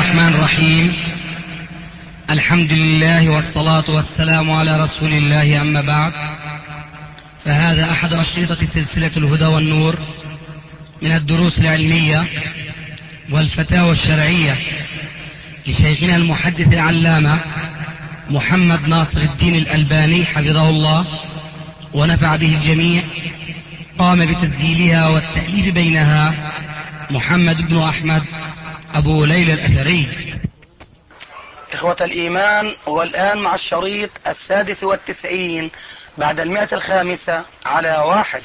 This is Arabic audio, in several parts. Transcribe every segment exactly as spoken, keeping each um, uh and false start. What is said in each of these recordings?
الرحمن الرحيم. الحمد لله والصلاة والسلام على رسول الله، أما بعد، فهذا أحد أشرطة سلسلة الهدى والنور من الدروس العلمية والفتاوى الشرعية لشيخنا المحدث العلامة محمد ناصر الدين الألباني حفظه الله ونفع به الجميع. قام بتسجيلها والتأليف بينها محمد بن أحمد أبو ليلى الأثري. إخوة الإيمان، والآن مع الشريط السادس والتسعين بعد المئة الخامسة على واحد.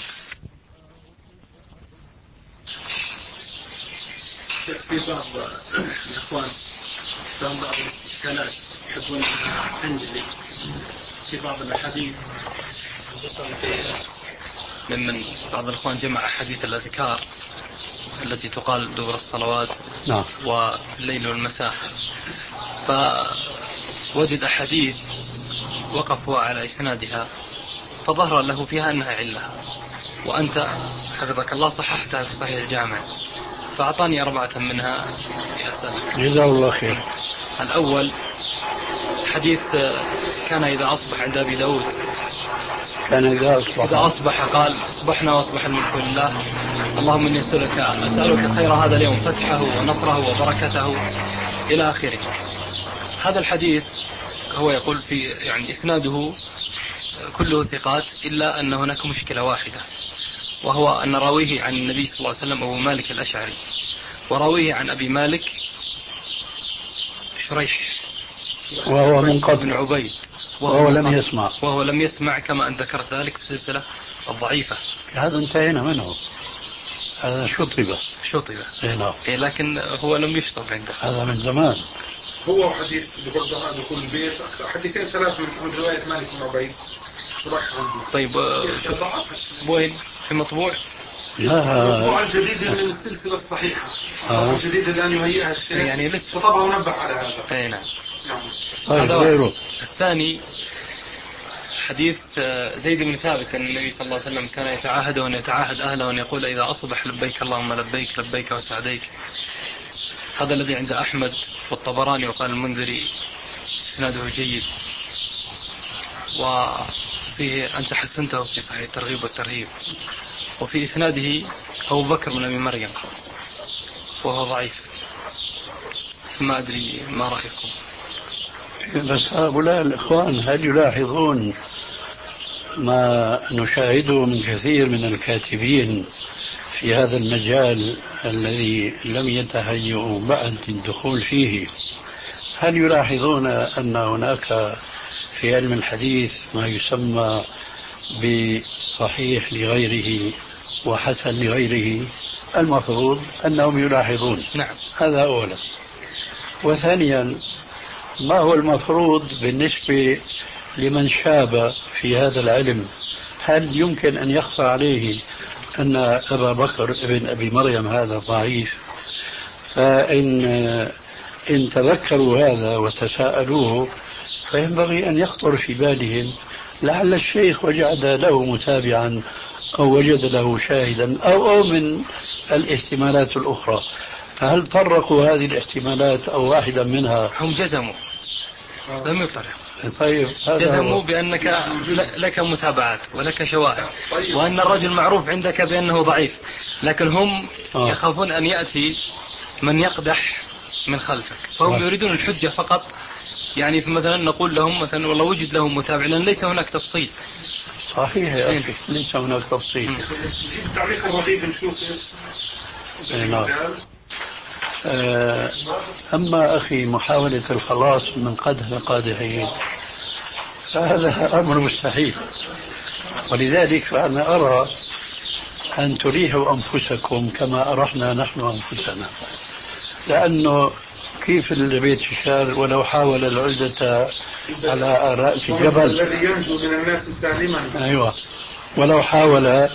شيخ، في بعض الإخوان لهم بعض الاستشكالات يحبون تنجلي في بعض الأحاديث، خصوصا في ممن بعض الإخوان جمع أحاديث الأذكار التي تقال دبر الصلوات نعم. وفي الليل والمساء، فوجد أحاديث وقفوا على إسنادها فظهر له فيها أنها علة، وأنت حفظك الله صححتها في صحيح الجامع، فأعطاني أربعة منها لأسألك. جزاه الله خير. الأول حديث كان إذا أصبح عند أبي داود، كان إذا أصبح إذا أصبح قال أصبحنا وأصبح الملك لله، اللهم إني أسألك أسألك خير هذا اليوم، فتحه ونصره وبركته إلى آخره. هذا الحديث هو يقول في يعني إسناده كله ثقات، إلا أن هناك مشكلة واحدة، وهو أن راويه عن النبي صلى الله عليه وسلم أبو مالك الأشعري، وراويه عن أبي مالك شريح وهو منقطع بن عبيد، وهو, وهو لم يسمع وهو لم يسمع كما أن ذكرت ذلك في السلسلة الضعيفة. هذا انتهينا منه، هذا شطب شطب إيه. إيه، لكن هو لم يشطب عنده، هذا من زمان. هو حديث دخول البيت، حديثين ثلاث من رواية مالك بن عبيد شرح عنده. طيب وين في مطبوع؟ لا، المطبوع الجديد من السلسلة الصحيحة. آه. الجديد الآن يهيئها الشيخ، يعني لسه فطبعا نبه على هذا. اي نعم. طيب غيره. الثاني حديث زيد بن ثابت أن النبي صلى الله عليه وسلم كان يتعاهد وأن يتعاهد أهله وأن يقول إذا أصبح لبيك اللهم لبيك لبيك وسعديك. هذا الذي عند أحمد والطبراني، وقال المنذري إسناده جيد، وفيه أنت حسنته في صحيح الترغيب والترهيب، وفي إسناده أبو بكر بن أبي مريم وهو ضعيف، ما أدري ما رأيكم. بس هؤلاء الإخوان هل يلاحظون ما نشاهده من كثير من الكاتبين في هذا المجال الذي لم يتهيئوا بعد الدخول فيه؟ هل يلاحظون أن هناك في علم الحديث ما يسمى بصحيح لغيره وحسن لغيره؟ المفروض أنهم يلاحظون. نعم. هذا أولا. وثانيا، ما هو المفروض بالنسبة لمن شاب في هذا العلم؟ هل يمكن أن يخفى عليه أن أبا بكر ابن أبي مريم هذا ضعيف؟ فإن إن تذكروا هذا وتساءلوه فينبغي أن يخطر في بالهم لعل الشيخ وجد له متابعا أو وجد له شاهدا أو, أو من الاحتمالات الأخرى. فهل طرقوا هذه الاحتمالات أو واحدا منها؟ هم جزموا، لم يطرق. طيب جزموا بأنك لك متابعات ولك شواهد، وأن الرجل معروف عندك بأنه ضعيف، لكن هم آه. يخافون أن يأتي من يقدح من خلفك، فهم آه. يريدون الحجة فقط. يعني مثلا نقول لهم مثلا والله وجد لهم متابع، لأن ليس هناك تفصيل. صحيح يا أخي، ليس هناك تفصيل. نجيب تعليق الرغيب نشوف ايش. أما أخي محاولة الخلاص من قدح القادحين فهذا أمر مستحيل، ولذلك فأنا أرى أن تريحوا أنفسكم كما أرحنا نحن أنفسنا، لأنه كيف البيت شال ولو حاول العزة على رأس الجبل الذي ينجو من الناس سالما. أيوة، ولو حاول.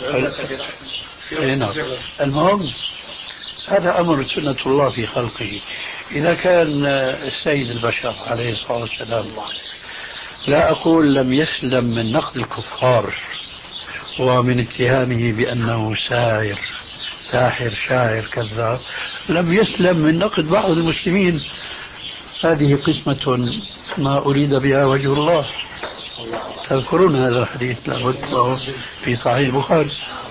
المهم هذا أمر سنة الله في خلقه. إذا كان السيد البشر عليه الصلاة والسلام، لا أقول لم يسلم من نقد الكفار ومن اتهامه بأنه ساحر ساحر شاعر كذاب لم يسلم من نقد بعض المسلمين. هذه قسمة ما أريد بها وجه الله. تذكرون هذا الحديث لابد في صحيح البخاري.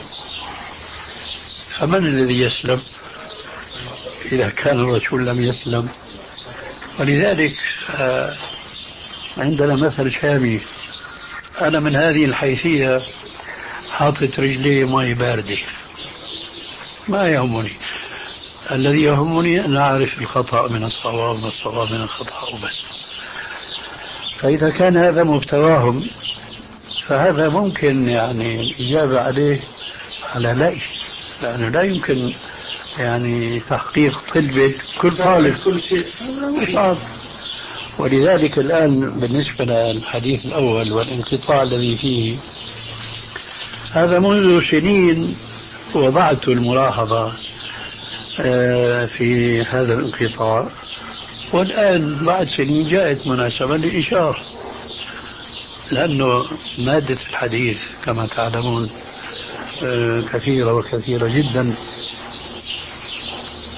فمن الذي يسلم إذا كان الرسول لم يسلم؟ ولذلك عندنا مثل شامي، أنا من هذه الحيثية حاطت رجلي ماء باردة ما يهمني، الذي يهمني أن أعرف الخطأ من الصواب والصواب من الخطأ وبس. فإذا كان هذا مبتواهم فهذا ممكن يعني الإجابة عليه على لا، لأنه لا يمكن يعني تحقيق طلبة كل طالب كل شيء صعب. ولذلك الآن بالنسبة للحديث الأول والانقطاع الذي فيه، هذا منذ سنين وضعت الملاحظة في هذا الانقطاع، والآن بعد سنين جاءت مناسبة للإشارة، لأنه مادة الحديث كما تعلمون كثيرة وكثيرة جدا. وأنا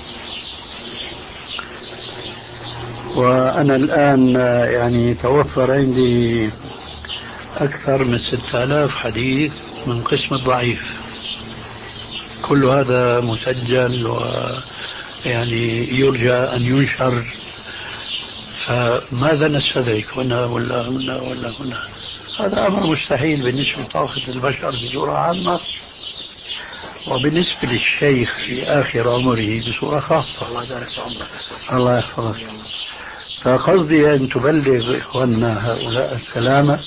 الآن يعني توفر عندي أكثر من ستة آلاف حديث من قسم الضعيف، كل هذا مسجل ويعني يرجى أن ينشر. فماذا نستدرك هنا ولا هنا ولا هنا؟ هذا أمر مستحيل بالنسبة لطاقة البشر بصورة عامة، وبالنسبة للشيخ في آخر عمره بصورة خاصة. الله يحفظك. فقصدي أن تبلغ إخواننا هؤلاء السلامة،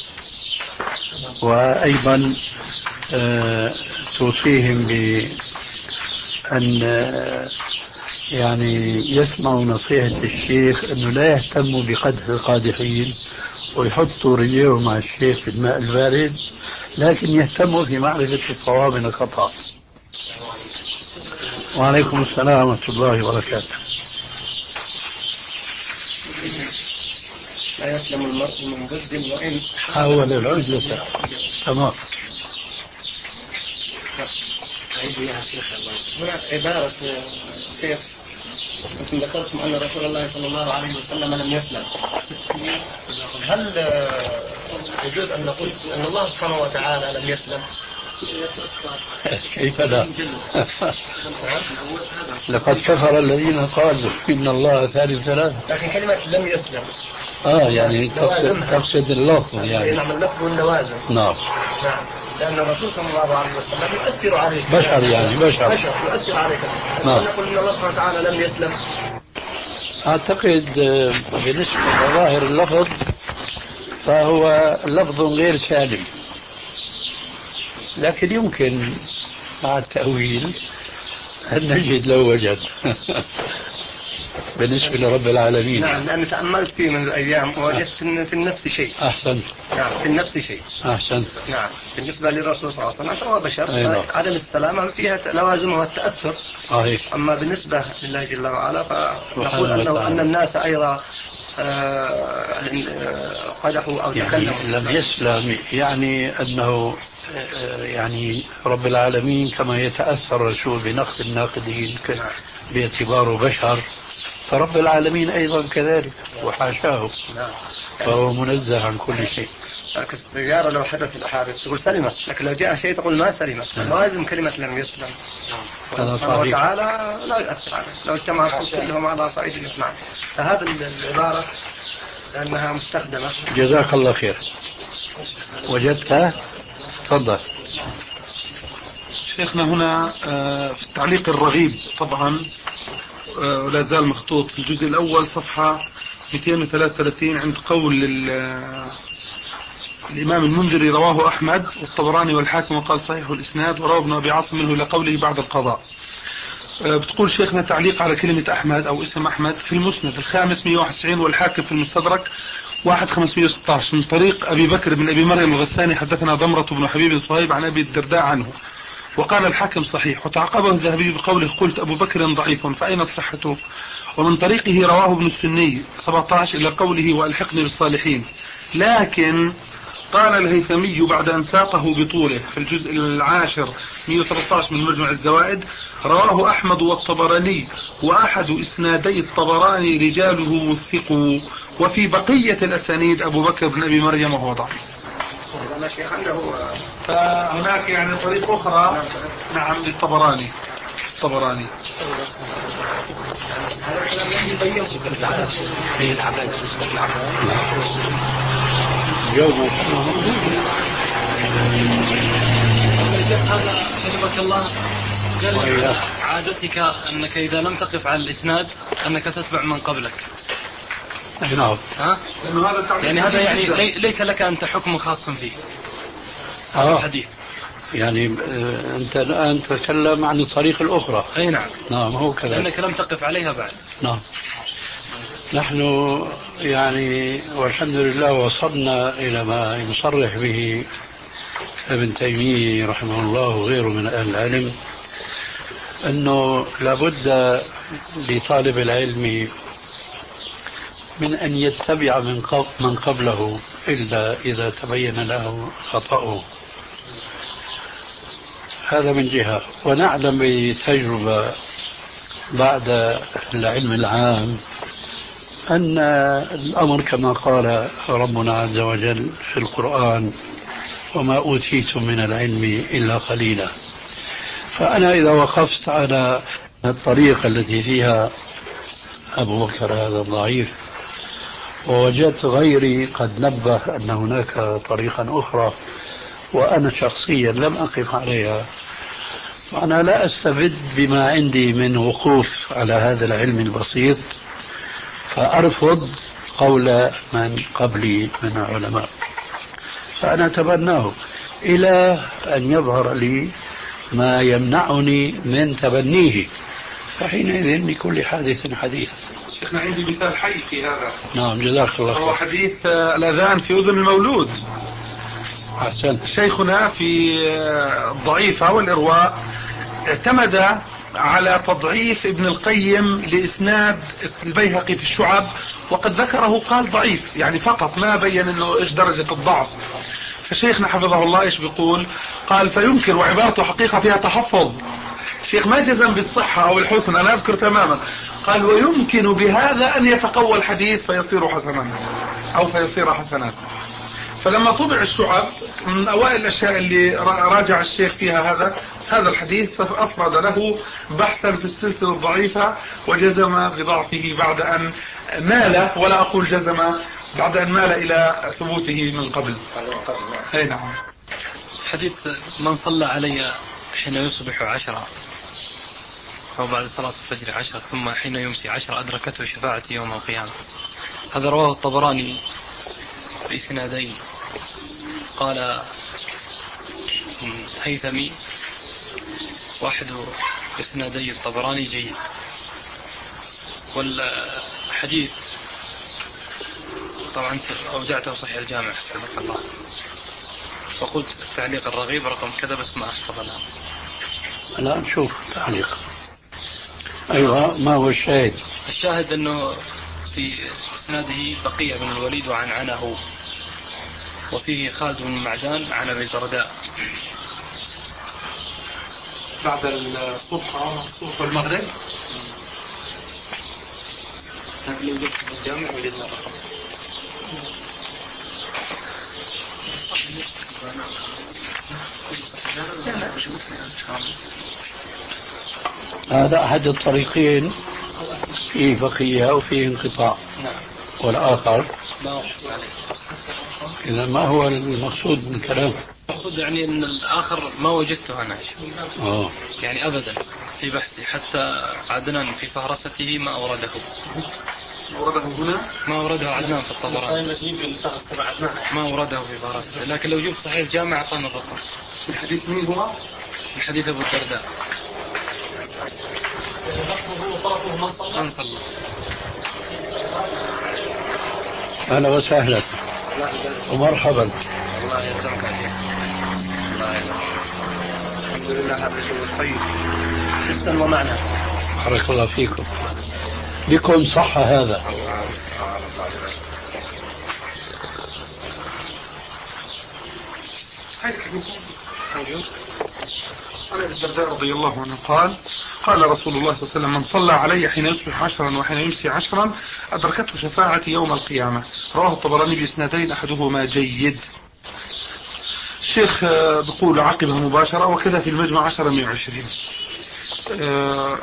وأيضا توصيهم بأن يعني يسمعوا نصيحة الشيخ أنه لا يهتموا بقدح القادحين ويحطوا رجليهم مع الشيخ في الماء البارد، لكن يهتموا في معرفة الصواب من الخطأ. وعليكم السلام ورحمة الله وبركاته. لا يسلم المرء من ضد وإن حاول العزلة. تمام. هنا عبارة شيخ، أنتم ذكرتم أن رسول الله صلى الله عليه وسلم لم يسلم. هل يجوز أن نقول أن الله سبحانه وتعالى لم يسلم؟ كيف لا؟ لقد كفر الذين قالوا إن الله ثالث ثلاثة. لكن كلمة لم يسلم آه يعني تقصد, تقصد اللفظ يعني. نعم اللفظ واللوازم. نعم. نعم. لأن الرسول صلى الله عليه وسلم يؤثر عليك. بشر يعني بشر. بشر يؤثر عليك. نعم. نقول إن الله سبحانه وتعالى لم يسلم. أعتقد بالنسبة لظاهر اللفظ فهو لفظ غير سالم، لكن يمكن مع التأويل أن نجد له وجد بالنسبة لرب العالمين. نعم، لأن تأملت فيه منذ أيام ووجدت أن في النفس شيء. أحسنت. نعم، في النفس شيء. أحسنت. نعم، بالنسبة للرسول صلى الله عليه وسلم فهو بشر. أيوة. عدم السلامة فيها لوازمها التأثر. صحيح. أما بالنسبة لله جل وعلا فنقول أنه أن الناس أيضا قدحوا أو يعني تكلموا. لم يسلم يعني أنه يعني رب العالمين كما يتأثر الرسول بنقد الناقدين باعتباره بشر، فرب العالمين أيضا كذلك وحاشاه. نعم. فهو منزه عن كل شيء. لكن السيارة لو حدث الحادث تقول سلمت، لكن لو جاء شيء تقول ما سلمت. لازم كلمة لم يسلم. سبحانه وتعالى لا يؤثر عليه لو اجتمع الخلق كلهم على صعيد الاثنان. فهذا العبارة لأنها مستخدمة. جزاك الله خير. وجدتها؟ تفضل. شيخنا هنا في التعليق الرغيب طبعا ولا زال مخطوط في الجزء الأول صفحة مئتين وثلاثة وثلاثين عند قول الإمام المنذري رواه أحمد والطبراني والحاكم وقال صحيح الإسناد وروى ابن أبي عاصم منه لقوله بعد القضاء. بتقول شيخنا تعليق على كلمة أحمد أو اسم أحمد في المسند الخامس مئة وواحد وتسعين والحاكم في المستدرك واحد خمسمئة وستة عشر من طريق أبي بكر بن أبي مريم الغساني حدثنا ضمرة بن حبيب صهيب عن أبي الدرداء عنه وقال الحاكم صحيح، وتعقبه الذهبي بقوله قلت أبو بكر ضعيف فأين الصحة؟ ومن طريقه رواه ابن السني سبعة عشر إلى قوله وألحقني بالصالحين. لكن قال الهيثمي بعد أن ساقه بطوله في الجزء العاشر مئة وثلاثة عشر من مجمع الزوائد: رواه أحمد والطبراني وأحد إسنادي الطبراني رجاله وثقوا، وفي بقية الأسانيد أبو بكر بن أبي مريم وهو ضعيف. فهناك يعني طريق أخرى نعم للطبراني الطبراني شيخ هذا حفظك الله قال عادتك أنك إذا لم تقف على الإسناد أنك تتبع من قبلك. نعم. ها؟ يعني هذا يعني لي ليس لك أنت حكم خاص فيه. آه. الحديث. يعني أنت الآن تتكلم عن الطريق الأخرى. أي نعم. نعم هو كذا. لأنك لم تقف عليها بعد. نعم. نحن يعني والحمد لله وصلنا إلى ما يصرح به ابن تيمية رحمه الله وغيره من أهل العلم أنه لابد لطالب العلم من أن يتبع من قبل من قبله إلا إذا تبين له خطأه. هذا من جهة. ونعلم بتجربة بعد العلم العام أن الأمر كما قال ربنا عز وجل في القرآن: وما أوتيتم من العلم إلا قليلا. فأنا إذا وقفت على الطريقة التي فيها أبو بكر هذا ضعيف ووجدت غيري قد نبه أن هناك طريقا أخرى وأنا شخصيا لم أقف عليها، فأنا لا أستبد بما عندي من وقوف على هذا العلم البسيط فأرفض قول من قبلي من العلماء، فأنا أتبناه إلى أن يظهر لي ما يمنعني من تبنيه، فحينئذ لكل حادث حديث. شيخنا عندي مثال حي في هذا. نعم جزاك الله خير. هو حديث الأذان في أذن المولود. أحسنت. شيخنا في الضعيفة والإرواء اعتمد على تضعيف ابن القيم لإسناد البيهقي في الشعب، وقد ذكره قال ضعيف يعني فقط، ما بين انه ايش درجة الضعف. فشيخنا حفظه الله ايش بيقول؟ قال: فيمكن، وعبارته حقيقة فيها تحفظ، الشيخ ما جزم بالصحة او الحسن، انا اذكر تماما، قال: ويمكن بهذا ان يتقوى الحديث فيصير حسنا او فيصير حسنا. فلما طبع الشعب من اوائل الاشياء اللي راجع الشيخ فيها هذا هذا الحديث، فافرد له بحثا في السلسلة الضعيفة وجزم بضعفه بعد ان مال، ولا اقول جزم، بعد ان مال الى ثبوته من قبل. اي نعم. حديث: من صلى علي حين يصبح عشرة أو بعد صلاة الفجر عشرة ثم حين يمسي عشرة أدركته شفاعتي يوم القيامة. هذا رواه الطبراني بإسنادين. قال هيثمي: واحد إسنادي الطبراني جيد. والحديث طبعا أودعته صحيح الجامع حفظك الله، وقلت التعليق الرغيب رقم كذا بس ما أحفظ الآن. الآن شوف تعليق. أيوة، ما هو الشاهد؟ الشاهد أنه في إسناده بقية بن الوليد وعن عنه، وفيه خالد بن معدان عن أبي الدرداء. بعد الصبح الصبح والمغرب. لو جبت في الجامع وجدنا رقم. هذا أحد الطريقين، فيه بقية وفيه انقطاع. والآخر لا أشوف عليه. إذا ما هو المقصود من الكلام؟ المقصود يعني أن الآخر ما وجدته أنا أوه. يعني أبدا في بحثي، حتى عدنان في فهرسته ما أورده. أورده هنا؟ ما أورده عدنان في الطبراني، ما أورده في فهرسته، لكن لو جبت صحيح الجامع أعطانا الرقم. الحديث مين هو؟ الحديث أبو الدرداء. من صلى من صلى. أهلا وسهلا ومرحبا. الله يكرمك يا شيخ. الله يكرمك. الحمد لله، هذا الجو الطيب حسا ومعنى. بارك الله فيكم. بكم صح هذا. هاي موجود. عن ابي الدرداء رضي الله عنه قال قال رسول الله صلى الله عليه وسلم من صلى علي حين يصبح عشرا وحين يمسي عشرا أدركته شفاعتي يوم القيامة. رواه الطبراني بإسنادين أحدهما جيد. الشيخ بيقول عقبها مباشرة وكذا في المجمع عشرة من عشرين. أه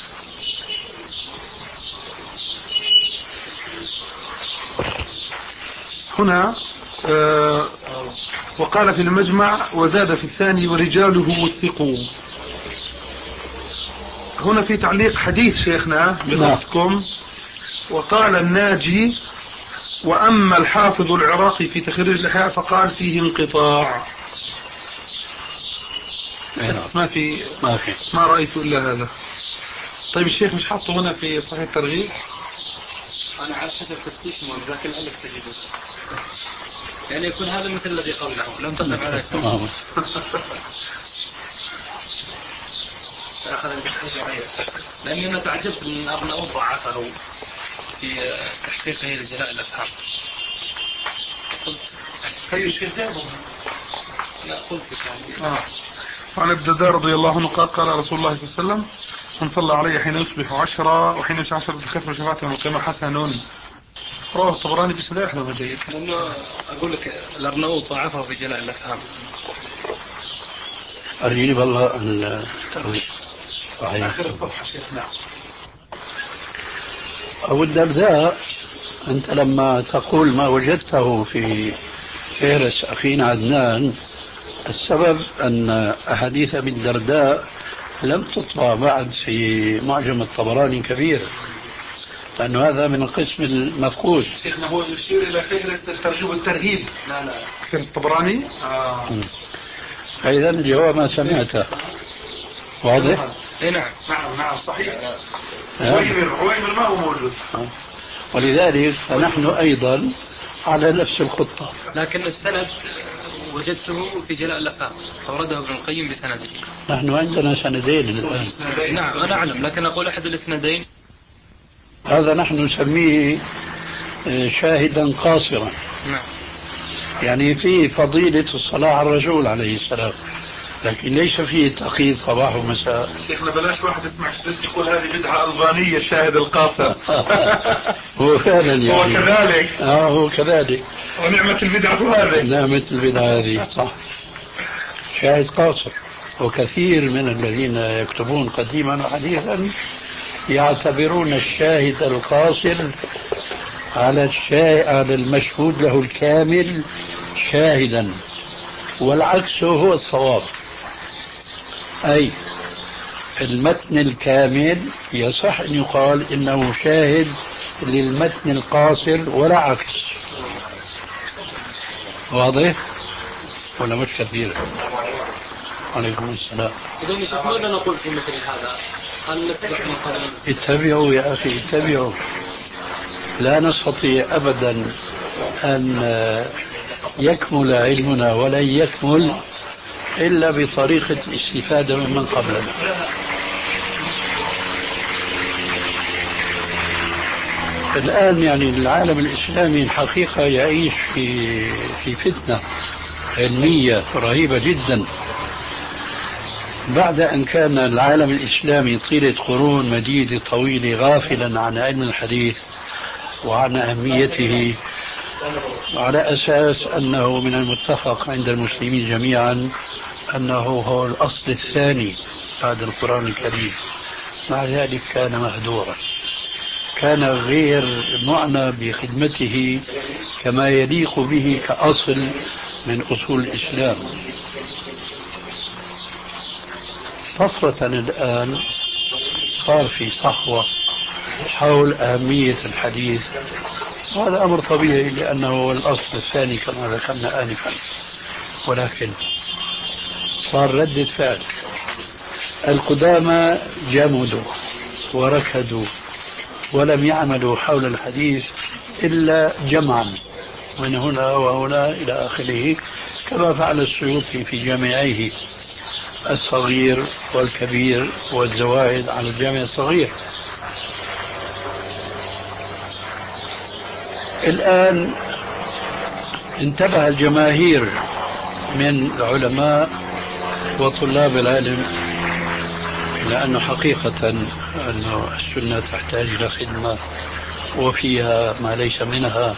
هنا أه وقال في المجمع وزاد في الثاني ورجاله وثقوا. هنا في تعليق حديث شيخنا بخطكم وقال الناجي وأما الحافظ العراقي في تخريج الإحياء فقال فيه انقطاع. بس ما في ما, في. ما رأيت إلا هذا. طيب الشيخ مش حاطه هنا في صحيح الترغيب؟ أنا على حسب تفتيش موجود لكن ألف تجده يعني يكون هذا مثل الذي قبله لم تقف على اسمه. أخذ لأني أنا تعجبت من أرناؤوط ضعفه في تحقيقه لجلاء الأفهام. قلت هي شيء جابه لا قلت يعني آه. وعن ابن الدرداء رضي الله عنه قال قال رسول الله صلى الله عليه وسلم من صلى علي حين يصبح عشرة وحين يمسي عشرة دخلت شفاعته يوم القيامة حسن. رواه الطبراني بسند أحد جيد. لأنه أقول لك الأرناؤوط ضعفه في جلاء الأفهام. أرجيني والله الترويج صحيح آخر الصفحة شيخنا. أبو الدرداء أنت لما تقول ما وجدته في فهرس أخينا عدنان السبب أن أحاديث أبي الدرداء لم تطبع بعد في معجم الطبراني كبير لأن هذا من القسم المفقود. شيخنا هو يشير إلى فهرس الترغيب والترهيب. لا لا فهرس الطبراني. آه. فإذا الجواب ما سمعته واضح؟ اي نعم نعم نعم صحيح. عويمر عويمر ما هو موجود. آه. ولذلك فنحن أيضا على نفس الخطة. لكن السند وجدته في جلاء الأفهام أورده ابن القيم بسنده. نحن عندنا سندين الآن. نعم أنا أعلم لكن أقول أحد الاسندين هذا نحن نسميه شاهدا قاصرا. نعم. يعني فيه فضيلة الصلاة على الرسول عليه السلام لكن ليس فيه تقييد صباح ومساء. شيخنا بلاش واحد يسمع شديد يقول هذه بدعة ألبانية الشاهد القاصر. هو فعلا يعني هو كذلك. آه هو كذلك. ونعمة البدعة هذه. نعمة البدعة هذه صح. شاهد قاصر وكثير من الذين يكتبون قديما وحديثا يعتبرون الشاهد القاصر على الشاهد على المشهود له الكامل شاهدا والعكس هو الصواب. أي المتن الكامل يصح أن يقال إنه شاهد للمتن القاصر ولا عكس. واضح ولا مش كثير؟ عليكم السلام. إذا مش ماذا نقول في مثل هذا؟ هل نسبح من قبل؟ اتبعوا يا أخي اتبعوا. لا نستطيع أبدا أن يكمل علمنا ولن يكمل إلا بطريقة الاستفادة ممن قبلنا. الآن يعني العالم الإسلامي الحقيقة يعيش في في فتنة علمية رهيبة جدا بعد أن كان العالم الإسلامي طيلة قرون مديدة طويلة غافلا عن علم الحديث وعن أهميته على أساس أنه من المتفق عند المسلمين جميعا أنه هو الأصل الثاني بعد القرآن الكريم. مع ذلك كان مهدورا كان غير معنى بخدمته كما يليق به كأصل من أصول الإسلام. طفرة الآن صار في صحوة حول أهمية الحديث وهذا أمر طبيعي لأنه هو الأصل الثاني كما ذكرنا آنفا ولكن صار ردة فعل. القدامى جمدوا وركدوا ولم يعملوا حول الحديث إلا جمعا من هنا وهنا إلى آخره كما فعل السيوطي في جامعيه الصغير والكبير والزوائد على الجامع الصغير. الآن انتبه الجماهير من العلماء وطلاب العلم، لأنه حقيقة أن السنة تحتاج إلى خدمة وفيها ما ليس منها،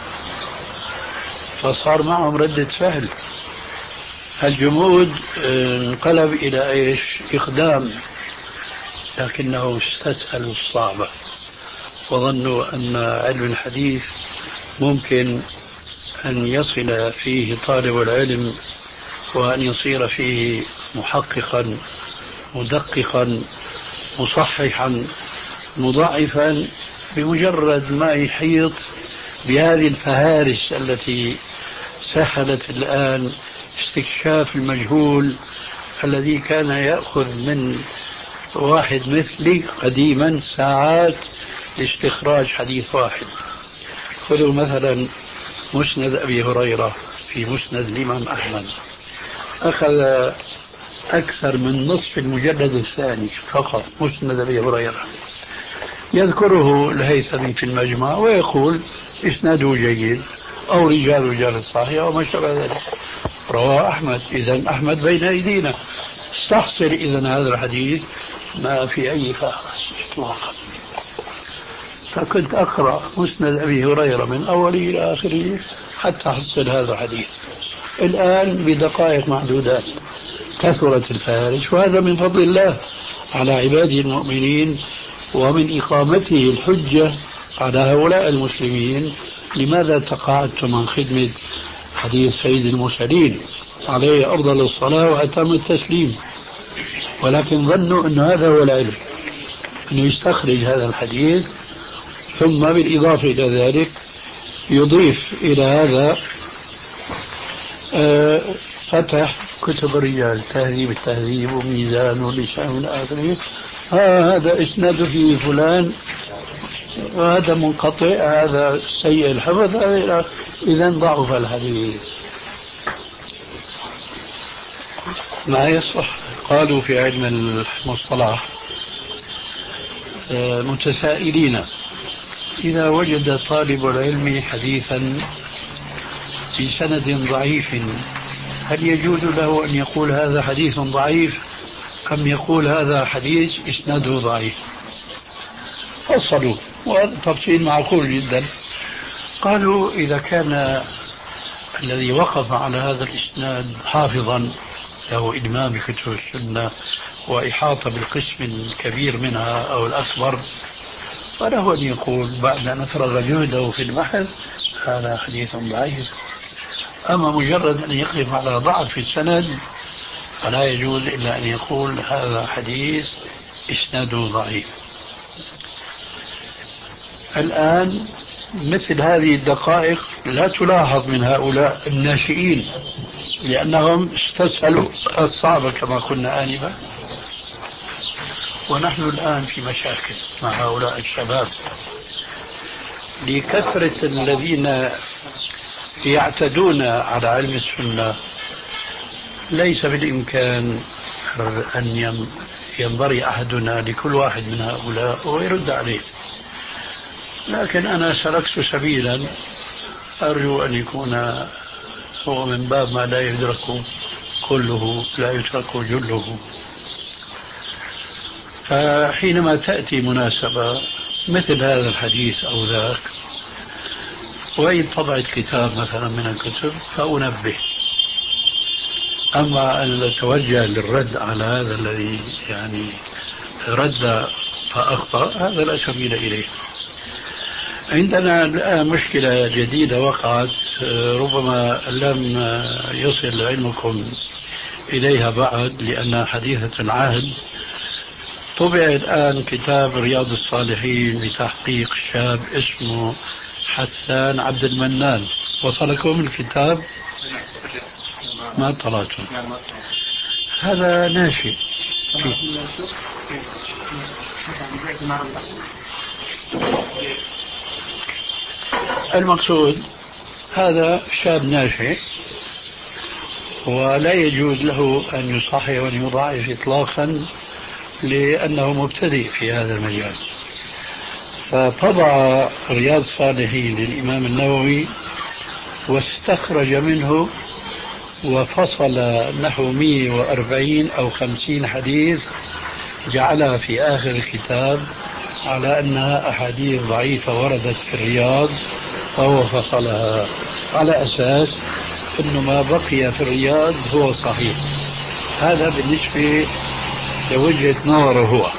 فصار معهم ردة فعل. الجمود انقلب إلى إيش؟ إقدام، لكنهم استسهلوا الصعبة وظنوا أن علم الحديث ممكن أن يصل فيه طالب العلم وأن يصير فيه محققا مدققا مصححا مضاعفا بمجرد ما يحيط بهذه الفهارس التي سهلت الآن استكشاف المجهول الذي كان يأخذ من واحد مثلي قديما ساعات لاستخراج حديث واحد. خذوا مثلا مسند أبي هريرة في مسند الإمام أحمد، أخذ أكثر من نصف المجلد الثاني فقط مسند أبي هريرة، يذكره الهيثمي في المجمع ويقول إسناده جيد أو رجال رجال الصحيح وما شابه ذلك، رواه أحمد. إذن أحمد بين أيدينا، استحصل إذن هذا الحديث ما في أي فهرس إطلاقا. فكنت أقرأ مسند أبي هريرة من أوله إلى آخره حتى أحصل هذا الحديث. الآن بدقائق معدودات كثرت الفهارس، وهذا من فضل الله على عباده المؤمنين ومن إقامته الحجة على هؤلاء المسلمين. لماذا تقاعدتم عن خدمة حديث سيد المرسلين عليه أفضل الصلاة وأتم التسليم؟ ولكن ظنوا أن هذا هو العلم، أن يستخرج هذا الحديث ثم بالإضافة إلى ذلك يضيف إلى هذا آه فتح كتب الرجال، تهذيب التهذيب وميزان ولسان من آخره، آه هذا إسناد فيه فلان، هذا منقطع، هذا سيء الحفظ، إذن ضعف الحديث. ما يصح. قالوا في علم المصطلح آه متسائلين: إذا وجد طالب العلم حديثا في سند ضعيف هل يجوز له أن يقول هذا حديث ضعيف أم يقول هذا حديث إسناده ضعيف؟ فصلوا، وهذا تفصيل معقول جدا. قالوا إذا كان الذي وقف على هذا الإسناد حافظا له إلمام بكتب السنة وإحاطة بالقسم الكبير منها أو الأكبر، فله أن يقول بعد أن أفرغ جهده في البحث هذا حديث ضعيف. أما مجرد أن يقف على ضعف في السند فلا يجوز إلا أن يقول هذا حديث إسناده ضعيف. الآن مثل هذه الدقائق لا تلاحظ من هؤلاء الناشئين لأنهم استسهلوا الصعب كما قلنا آنفا، ونحن الآن في مشاكل مع هؤلاء الشباب لكثرة الذين يعتدون على علم السنة. ليس بالإمكان أن ينظر أحدنا لكل واحد من هؤلاء ويرد عليه، لكن أنا سلكت سبيلا أرجو أن يكون هو من باب ما لا يدرك كله لا يترك جله. فحينما تأتي مناسبة مثل هذا الحديث أو ذاك وإن طبعت كتاب مثلا من الكتب فأنبه. أما أن أتوجه للرد على هذا الذي يعني رد فأخطأ هذا لا سبيل إليه. عندنا الآن مشكلة جديدة وقعت ربما لم يصل علمكم إليها بعد لأنها حديثة العهد. طبع الآن كتاب رياض الصالحين بتحقيق شاب اسمه حسان عبد المنان. وصلكم الكتاب؟ ما طلعتم. هذا ناشئ المقصود هذا شاب ناشئ ولا يجوز له أن يصحح وأن يضاعف إطلاقا لأنه مبتدئ في هذا المجال. فطبع رياض الصالحين للإمام النووي واستخرج منه وفصل نحو مئة وأربعين أو خمسين حديث جعلها في آخر الكتاب على أنها أحاديث ضعيفة وردت في الرياض، فهو فصلها على أساس أنه ما بقي في الرياض هو صحيح. هذا بالنسبة لوجهة نظره هو.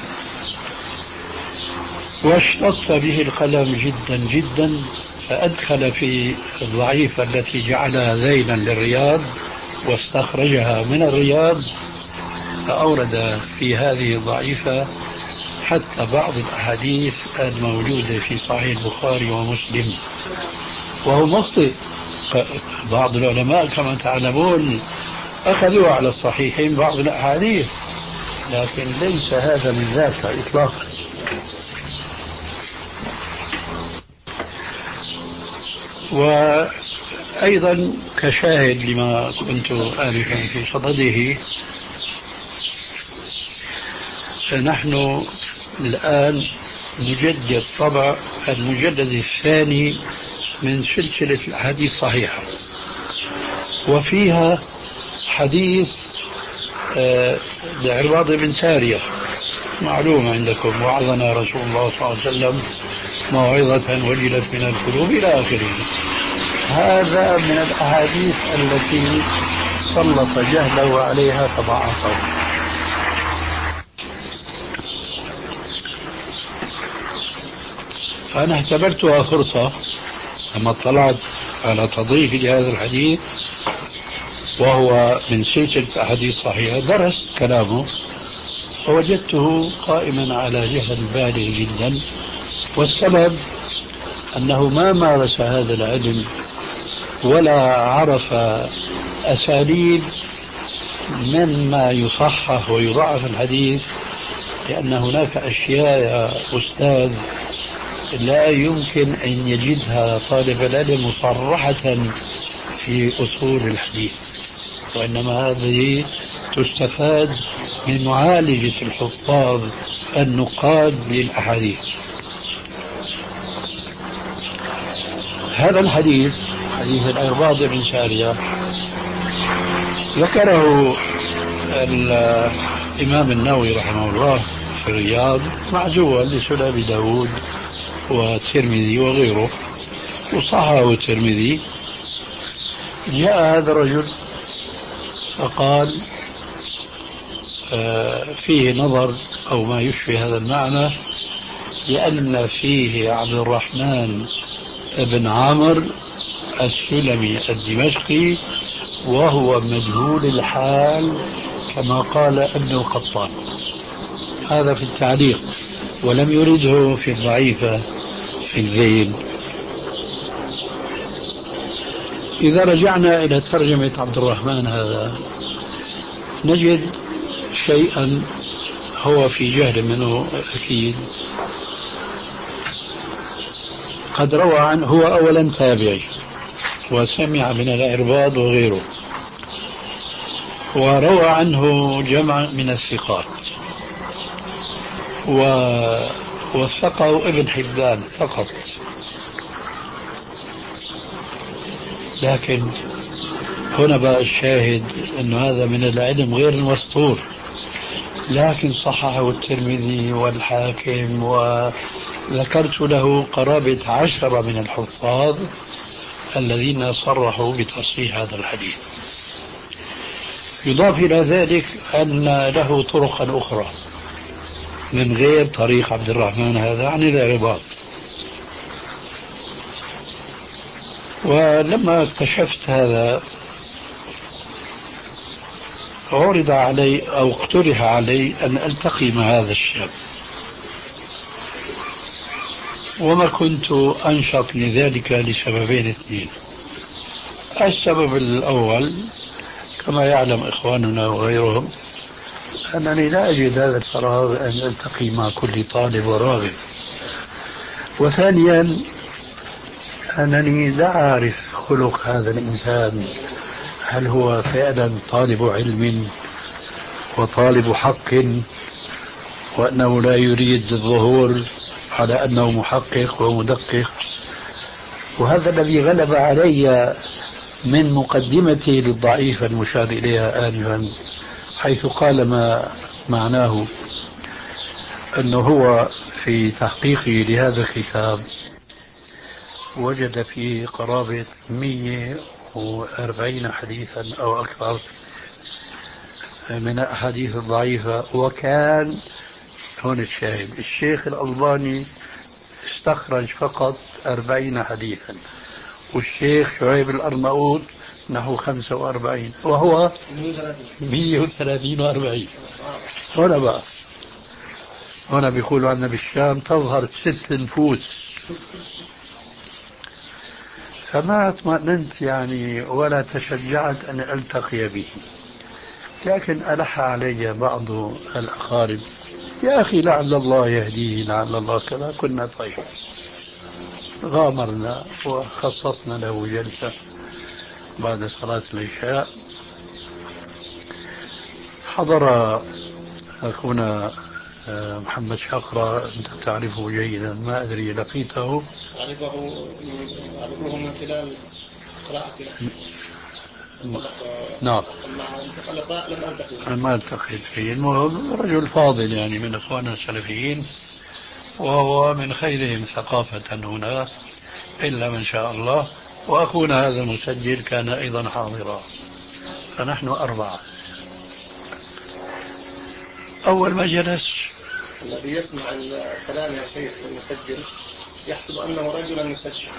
واشتط به القلم جدا جدا، فأدخل في الضعيفة التي جعلها ذيلا للرياض واستخرجها من الرياض، فأورد في هذه الضعيفة حتى بعض الأحاديث الموجودة في صحيح البخاري ومسلم، وهو مخطئ. بعض العلماء كما تعلمون أخذوا على الصحيحين بعض الأحاديث، لكن ليس هذا من ذاك إطلاقا. وأيضا كشاهد لما كنت آنفا في صدده، نحن الآن نجدد طبع المجلد الثاني من سلسلة الأحاديث الصحيحة، وفيها حديث العرباض بن سارية معلوم عندكم: وعظنا رسول الله صلى الله عليه وسلم موعظة وجلت من القلوب إلى آخره. هذا من الأحاديث التي سلط جهله عليها فضعفه. فأنا اعتبرتها فرصة لما اطلعت على تضييف لهذا الحديث، وهو من سلسلة أحاديث صحيحة، درست كلامه فوجدته قائما على جهل بالغ جدا. والسبب أنه ما مارس هذا العلم ولا عرف أساليب من ما يصحح ويضعف الحديث، لأن هناك أشياء يا أستاذ لا يمكن أن يجدها طالب العلم مصرحة في أصول الحديث، وإنما هذه تستفاد من معالجة الحفاظ النقاد للأحاديث. هذا الحديث حديث العرباض بن سارية ذكره الإمام النووي رحمه الله في الرياض معزوا لسنن أبي داود والترمذي وغيره، وصححه الترمذي. جاء هذا الرجل فقال آه فيه نظر أو ما يشبه هذا المعنى، لأن فيه عبد الرحمن بن عامر السلمي الدمشقي وهو مجهول الحال كما قال ابن القطان. هذا في التعليق، ولم يرده في الضعيفة في الذيل. إذا رجعنا إلى ترجمة عبد الرحمن هذا نجد شيئا هو في جهل منه أكيد. قد روى عنه، هو أولا تابعي وسمع من العرباض وغيره، وروى عنه جمع من الثقات، ووثقه ابن حبان فقط. لكن هنا بقى الشاهد أن هذا من العلم غير المسطور، لكن صححه الترمذي والحاكم، وذكرت له قرابة عشرة من الحفاظ الذين صرحوا بتصحيح هذا الحديث. يضاف إلى ذلك أن له طرقا أخرى من غير طريق عبد الرحمن هذا عن العرباض. ولما اكتشفت هذا عرض علي أو اقترح علي أن ألتقي مع هذا الشاب، وما كنت أنشط لذلك لسببين اثنين. السبب الأول كما يعلم إخواننا وغيرهم أنني لا أجد هذا الفراغ أن ألتقي مع كل طالب وراغب، وثانيا أنني لا أعرف خلق هذا الإنسان، هل هو فعلا طالب علم وطالب حق وأنه لا يريد الظهور على أنه محقق ومدقق. وهذا الذي غلب علي من مقدمتي للضعيف المشار إليها آنفا، حيث قال ما معناه أنه هو في تحقيقه لهذا الكتاب وجد فيه قرابة مئة وأربعين حديثا أو أكثر من الأحاديث الضعيفة. وكان هون الشاهد، الشيخ الألباني استخرج فقط أربعين حديثا، والشيخ شعيب الأرناؤوط نحو خمسة وأربعين، وهو مئة وثلاثين وأربعين. هنا بقى هنا بيقولوا عنا بالشام تظهر ست نفوس. فما اطمأننت يعني ولا تشجعت أن ألتقي به، لكن ألح علي بعض الأقارب: يا أخي لعل الله يهديه، لعل الله كذا. كنا طيب، غامرنا وخصصنا له جلسة بعد صلاة العشاء. حضر أخونا محمد شقرة، أنت تعرفه جيدا، ما أدري لقيته؟ أعرفه أعرفه من خلال قراءتي. نعم. لم ما التقيت فيه. المهم رجل فاضل يعني من أخواننا السلفيين، وهو من خيرهم ثقافة هنا إلا من شاء الله. وأخونا هذا المسجل كان أيضا حاضرا، فنحن أربعة. أول ما جلس الذي يسمع الكلام يا شيخ المسجل يحسب أنه رجلا يسجل،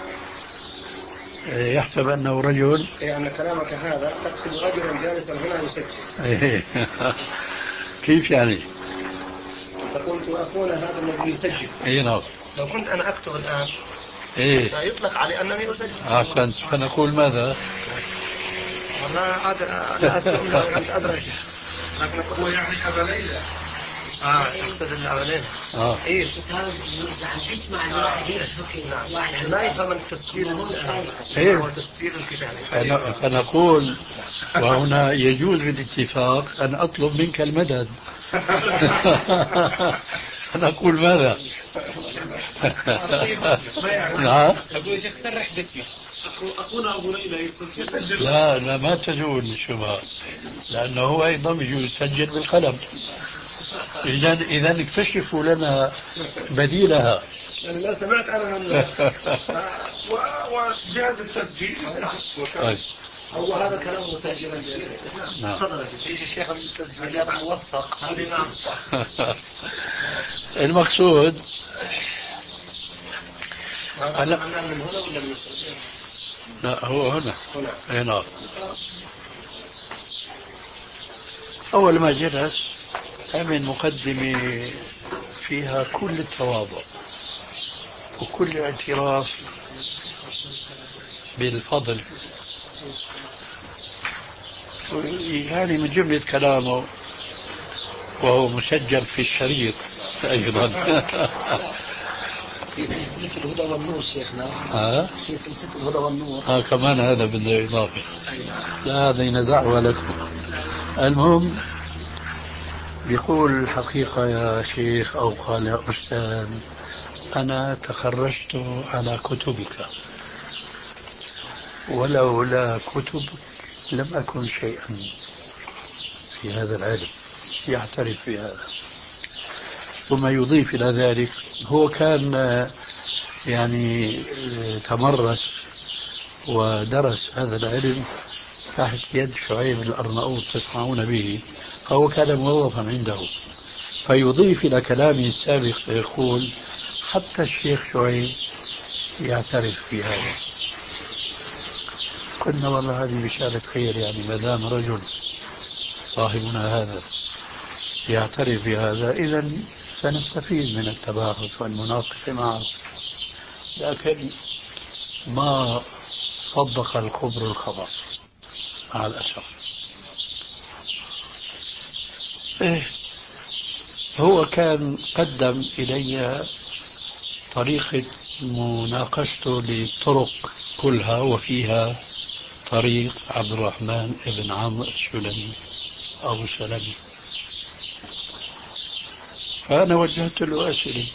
يحسب أنه رجل، يعني كلامك هذا تحسب رجلا جالسا هنا يسجل. كيف يعني؟ أنت قلت أخونا هذا الذي يسجل. أي نعم. لو كنت أنا أكتب الآن إيه لا يطلق علي أنني أسجل. أحسنت. فنقول ماذا؟ ما عاد لا أستعمل أنت أدرج، لكن هو يعني أبا ليلى. آه أقصد أبا ليلى. آه. إيه لا يفهم التسجيل. إيه هو تسجيل الكتاب. فنقول وهنا يجوز بالاتفاق أن أطلب منك المدد. فنقول ماذا؟ نعم. أقول يا شيخ سرح باسمه. أخونا أبو ليلى يسجل. لا لا ما تجوز الشبهة، لأنه هو أيضا يجوز يسجل بالقلم. إذا إذا اكتشفوا لنا بديلها. يعني لا سمعت أنا من وجهاز التسجيل. هو هذا كلام مسجل. نعم. تفضل يا شيخ التسجيل موفق. نعم. المقصود هذا من هنا ولا من السعودية؟ لا هو هنا. هنا. هنا. أول ما جلس عمل مقدمة فيها كل التواضع وكل الاعتراف بالفضل، يعني من جملة كلامه وهو مسجل في الشريط أيضا. في سلسلة الهدى والنور شيخنا. ها؟ في سلسلة الهدى والنور. ها كمان هذا بده إضافة. لا هذه دعوة لكم. المهم بيقول الحقيقة يا شيخ أو قال يا أستاذ، أنا تخرجت على كتبك، ولولا كتبك لم أكن شيئا في هذا العلم. يعترف بهذا، ثم يضيف إلى ذلك هو كان يعني تمرس ودرس هذا العلم تحت يد شعيب الأرناؤوط تسمعون به، فهو كان موظفا عنده. فيضيف إلى كلامه السابق فيقول حتى الشيخ شعيب يعترف بهذا. قلنا والله هذه بشارة خير، يعني ما دام رجل صاحبنا هذا يعترف بهذا إذا سنستفيد من التباحث والمناقشة معه. لكن ما صدق الخبر الخبر مع الأسف. إيه هو كان قدم إلي طريقة مناقشته للطرق كلها، وفيها طريق عبد الرحمن بن عمرو السلمي أبو سلمي. فأنا وجهت له أسئلة،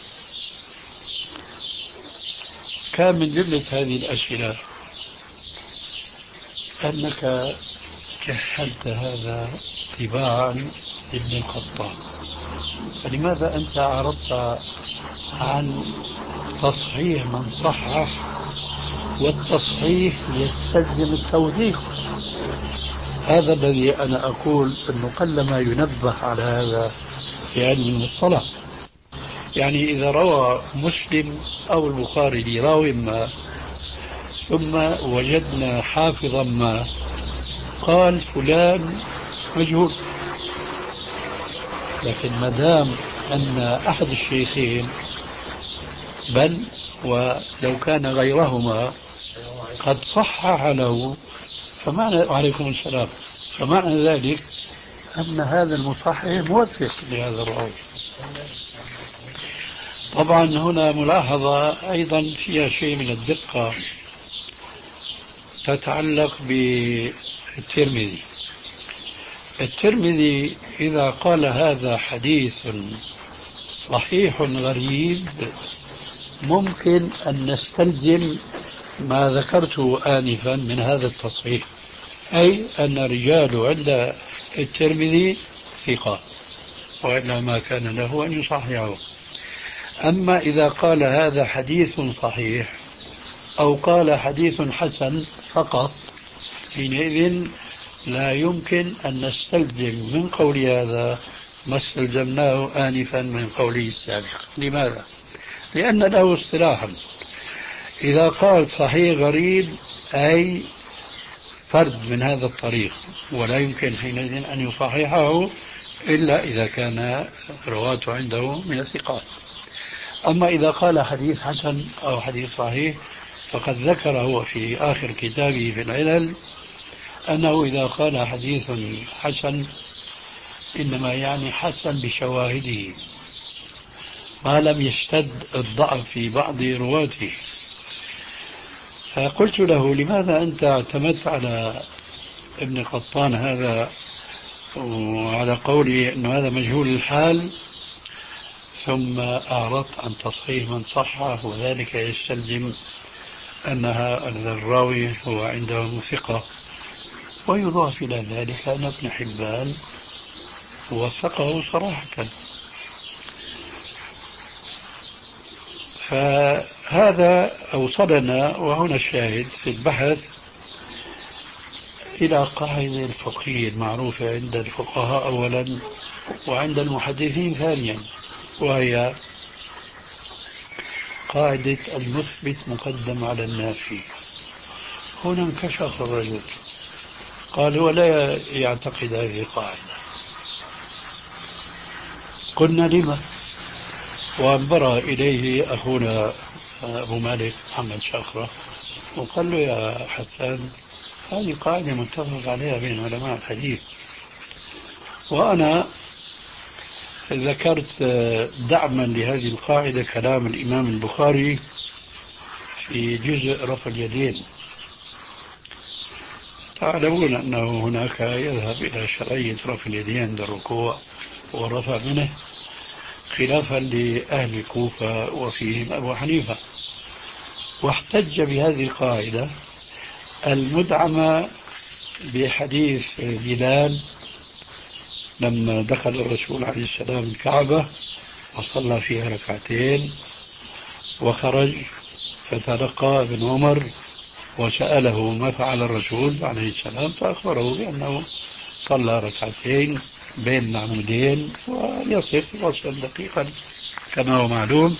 كان من جملة هذه الأسئلة أنك جهلت هذا تباعا لابن القطان، فلماذا أنت أعرضت عن تصحيح من صحح، والتصحيح يستلزم التوثيق؟ هذا الذي أنا أقول أنه قلما ينبه على هذا في علم المصطلح. يعني إذا روى مسلم أو البخاري لراو ما ثم وجدنا حافظا ما قال فلان مجهول، لكن ما دام أن أحد الشيخين بل ولو كان غيرهما قد صحح له فمعنى وعليكم السلام فمعنى ذلك أن هذا المصحح موثق لهذا الراوي. طبعا هنا ملاحظة أيضا فيها شيء من الدقة تتعلق بالترمذي. الترمذي إذا قال هذا حديث صحيح غريب ممكن أن نستلزم ما ذكرته آنفا من هذا التصحيح، أي أن رجال عند الترمذي ثقات وإلا ما كان له أن يصححه. أما إذا قال هذا حديث صحيح أو قال حديث حسن فقط حينئذ لا يمكن أن نستلزم من قول هذا ما استلزمناه آنفا من قوله السابق. لماذا؟ لأن له اصطلاحا إذا قال صحيح غريب أي فرد من هذا الطريق، ولا يمكن حينئذ أن يصححه إلا إذا كان رواته عنده من الثقات. أما إذا قال حديث حسن أو حديث صحيح فقد ذكر هو في آخر كتابه في العلل أنه إذا قال حديث حسن إنما يعني حسن بشواهده ما لم يشتد الضعف في بعض رواته. فقلت له لماذا أنت اعتمدت على ابن قطان هذا وعلى قولي أنه هذا مجهول الحال ثم أعرضت عن تصحيح من صحه، وذلك يستلزم أنها أن الراوي هو عنده ثقة. ويضاف إلى ذلك أن ابن حبان وثقه صراحة. فهذا أوصلنا وهنا الشاهد في البحث إلى قاعدة الفقهية المعروفة عند الفقهاء أولا وعند المحدثين ثانيا، وهي قاعدة المثبت مقدم على النافي. هنا انكشف الرجل قال هو لا يعتقد هذه القاعدة. قلنا لما؟ وانبرى إليه أخونا أبو مالك محمد شاخرة وقال له يا حسان هذه قاعدة متفق عليها بين علماء الحديث، وأنا ذكرت دعما لهذه القاعدة كلام الإمام البخاري في جزء رفع اليدين. تعلمون أنه هناك يذهب إلى شرعية رفع اليدين عند الركوع والرفع منه خلافا لأهل الكوفة وفيهم أبو حنيفة، واحتج بهذه القاعدة المدعمة بحديث بلال لما دخل الرسول عليه السلام الكعبة وصلى فيها ركعتين وخرج فتلقى ابن عمر وسأله ما فعل الرسول عليه السلام فأخبره بأنه صلى ركعتين بين العمودين ويصف وصفا دقيقا كما هو معلوم.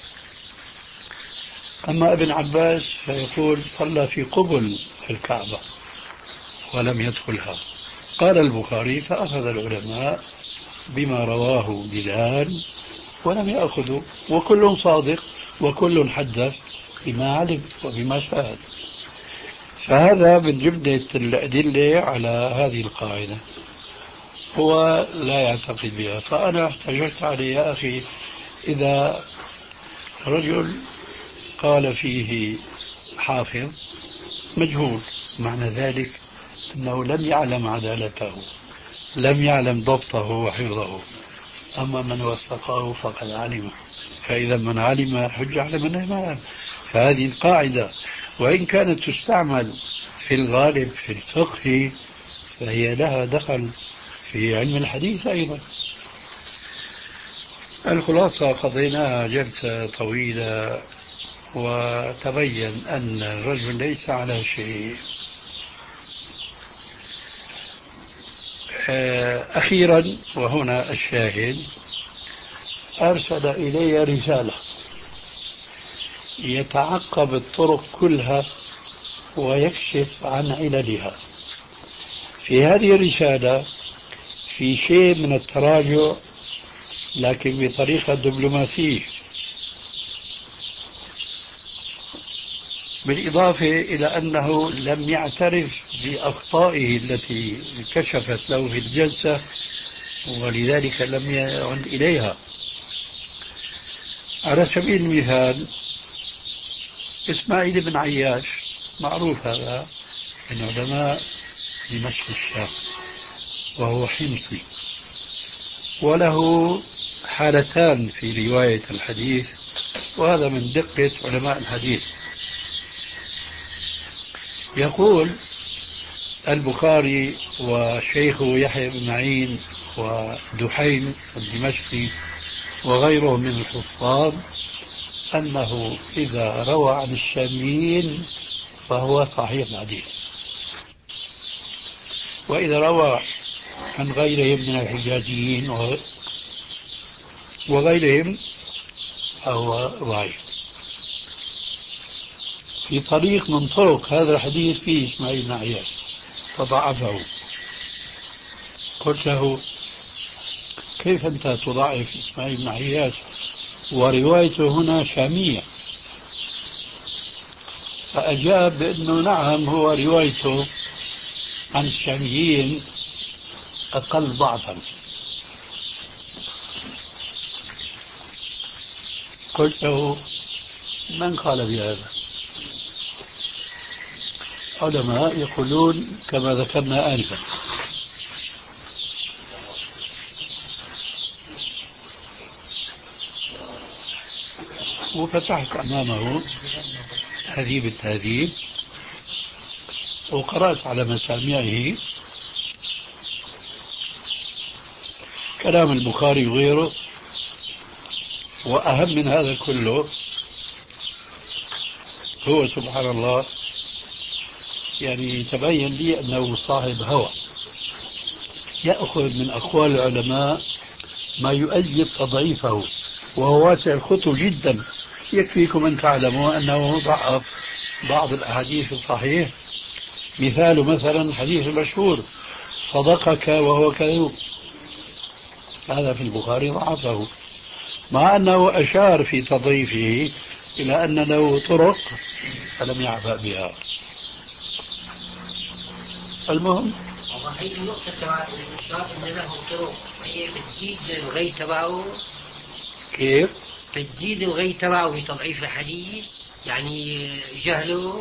أما ابن عباس فيقول صلى في قبل الكعبة ولم يدخلها. قال البخاري فأخذ العلماء بما رواه بلال ولم يأخذوا، وكل صادق وكل حدث بما علم وبما شاهد. فهذا من جملة الأدلة على هذه القاعدة، هو لا يعتقد بها. فأنا احتجت عليه يا أخي إذا رجل قال فيه حافظ مجهول معنى ذلك أنه لم يعلم عدالته لم يعلم ضبطه وحفظه، أما من وثقه فقد علم، فإذا من علم حج على من لم يعلم. فهذه القاعدة وإن كانت تستعمل في الغالب في الفقه فهي لها دخل في علم الحديث أيضا. الخلاصة قضيناها جلسة طويلة وتبين أن الرجل ليس على شيء. أخيرا وهنا الشاهد، أرسل إلي رسالة يتعقب الطرق كلها ويكشف عن عللها. في هذه الرسالة في شيء من التراجع لكن بطريقة دبلوماسية، بالإضافة إلى أنه لم يعترف بأخطائه التي كشفت له في الجلسة ولذلك لم يعد إليها. على سبيل المثال إسماعيل بن عياش معروف هذا من علماء دمشق الشام وهو حمصي، وله حالتان في رواية الحديث، وهذا من دقة علماء الحديث. يقول البخاري وشيخه يحيى بن معين ودحيم الدمشقي وغيرهم من الحفاظ أنه إذا روى عن الشاميين فهو صحيح الحديث، وإذا روى عن غيرهم من الحجازيين وغيرهم فهو ضعيف. في طريق من طرق هذا الحديث فيه إسماعيل بن عياش فضعفه. قلت له كيف أنت تضعف إسماعيل بن عياش وروايته هنا شامية؟ فأجاب بأنه نعم هو روايته عن الشاميين أقل ضعفا. قلت له من قال بهذا؟ علماء يقولون كما ذكرنا آنفا. وفتحت أمامه تهذيب التهذيب وقرأت على مسامعه كلام البخاري وغيره. وأهم من هذا كله هو سبحان الله يعني تبين لي أنه صاحب هوى، يأخذ من أقوال العلماء ما يؤيد تضعيفه، وهو واسع الخطو جدا. يكفيكم أن تعلموا أنه ضعف بعض الأحاديث الصحيح. مثال مثلا حديث المشهور صدقك وهو كذوب، هذا في البخاري ضعفه، مع أنه أشار في تضعيفه إلى أن له طرق فلم يعبأ بها. المهم هي النقطة تبع الإشارة أن له طرق هي بتزيد الغي تبعه. كيف؟ بتزيد الغي تبعه في تضعيف الحديث، يعني جهله،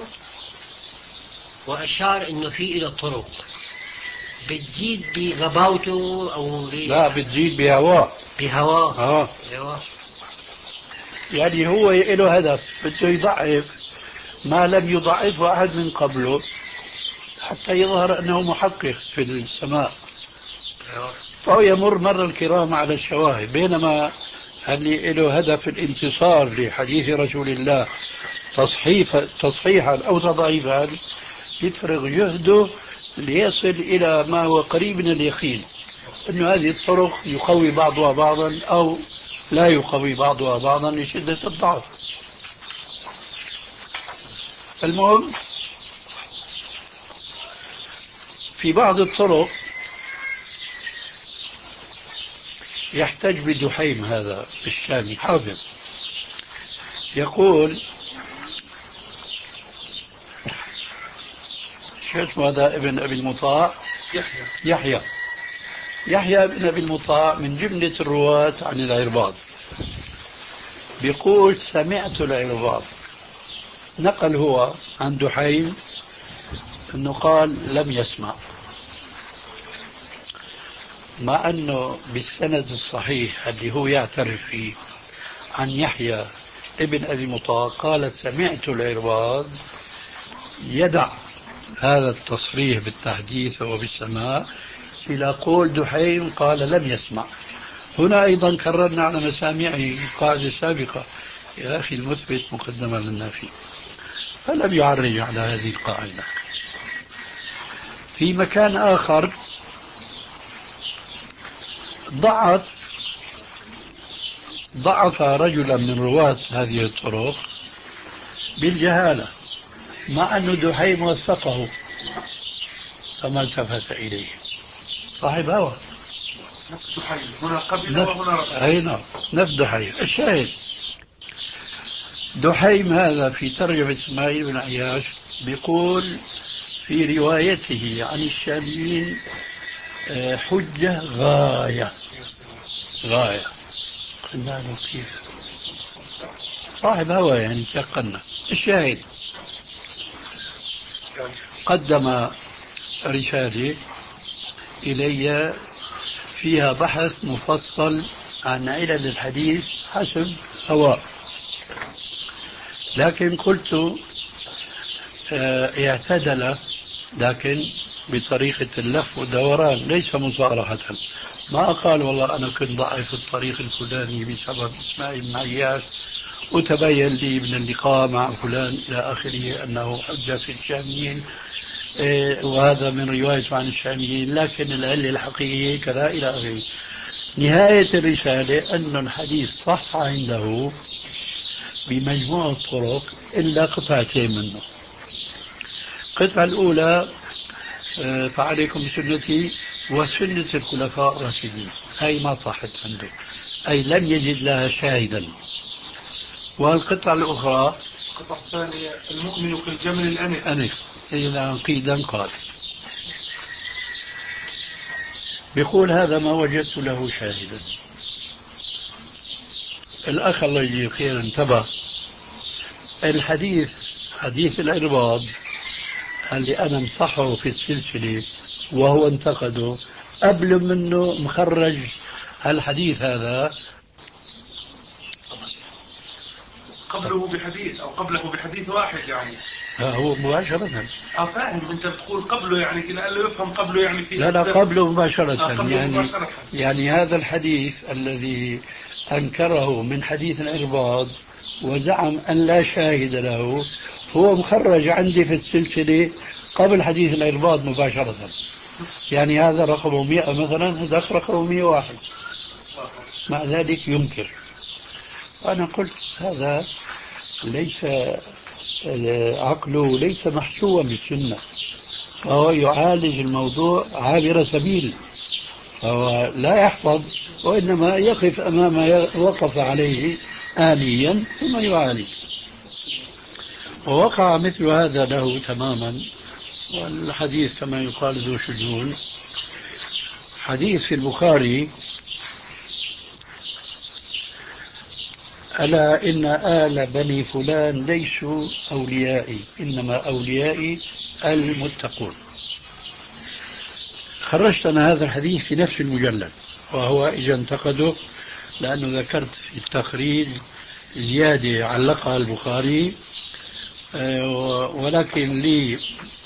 وأشار أنه في له طرق بتزيد بغباوته أو ب... لا بتزيد بهواه بهواه آه. بهواه. يعني هو له هدف بده يضعف ما لم يضعفه أحد من قبله حتى يظهر أنه محقق في السماء، فهو يمر مر الكرام على الشواهد. بينما اللي له هدف الانتصار لحديث رسول الله تصحيح تصحيحا أو تضعيفا يفرغ جهده ليصل إلى ما هو قريب من اليقين أن هذه الطرق يقوي بعضها بعضا أو لا يقوي بعضها بعضا لشدة الضعف. المهم في بعض الطرق يحتج بدحيم هذا الشامي حافظ، يقول شو اسمه هذا ابن أبي المطاع يحيى يحيى يحيى ابن أبي المطاع من جملة الرواة عن العرباض. بيقول سمعت العرباض، نقل هو عن دحيم أنه قال لم يسمع، مع أنه بالسند الصحيح اللي هو يعترف فيه عن يحيى ابن أبي مطاع قال سمعت العرباض، يدع هذا التصريح بالتحديث وبالسماع إلى قول دحيم قال لم يسمع. هنا أيضا كررنا على مسامعه قاعدة سابقة، يا أخي المثبت مقدمة للنافي، فلم يعرج على هذه القاعدة. في مكان آخر ضعف ضعف رجلا من رواة هذه الطرق بالجهالة، مع أن دحيم وثقه فما التفت إليه. صاحب هوى، نفس دحيم، هنا قبل وهنا رفع. أي نعم، نفس دحيم. الشاهد دحيم هذا في ترجمة إسماعيل بن عياش بيقول في روايته عن الشاميين حجة غاية غاية. قلنا له كيف؟ صاحب هوى يعني تيقنا. الشاهد قدم رسالة إلي فيها بحث مفصل عن علل الحديث حسب هواه، لكن قلت اه اعتدل، لكن بطريقة اللف والدوران ليس مصارحة. ما قال والله أنا كنت ضعف الطريق الفلاني بسبب إسماعيل بن عياش وتبين لي من اللقاء مع فلان إلى آخره أنه حجة في الشاميين، اه وهذا من روايته عن الشاميين، لكن العلة الحقيقية كذا إلى آخره. نهاية الرسالة أن الحديث صح عنده بمجموع الطرق إلا قطعتين منه. القطعة الأولى فعليكم بسنتي وسنة الخلفاء الراشدين، هي ما صحت عنده، أي لم يجد لها شاهدا. والقطعة الأخرى القطعة الثانية المؤمن كالجمل الأنف أنف إذا قيدا قال، بيقول هذا ما وجدت له شاهدا. الأخ الله يجزيه خير انتبه، الحديث حديث العرباض اللي أنا مصحه في السلسلة وهو انتقده قبل منه مخرج هالحديث هذا قبله بحديث أو قبله بحديث واحد يعني. هو مباشرة. اه فاهم، انت بتقول قبله يعني كده قال له يفهم قبله يعني في لا لا قبله مباشرة. آه قبله يعني مباشرة. يعني هذا الحديث الذي أنكره من حديث العرباض وزعم أن لا شاهد له هو مخرج عندي في السلسلة قبل حديث العرباض مباشرة. يعني هذا رقمه مئة مثلا، هذا رقمه مئة وواحد، مع ذلك ينكر. أنا قلت هذا ليس عقله ليس محشوا بالسنة، فهو يعالج الموضوع عابر سبيل، فهو لا يحفظ وإنما يقف أمام ما وقف عليه آنيا ثم يعالج. ووقع مثل هذا له تماما. والحديث كما يقال ذو شجون. حديث في البخاري ألا إن آل بني فلان ليسوا أوليائي إنما أوليائي المتقون. خرجت أنا هذا الحديث في نفس المجلد، وهو إذا انتقده لأنه ذكرت في التخريج زيادة علقها البخاري، ولكن لي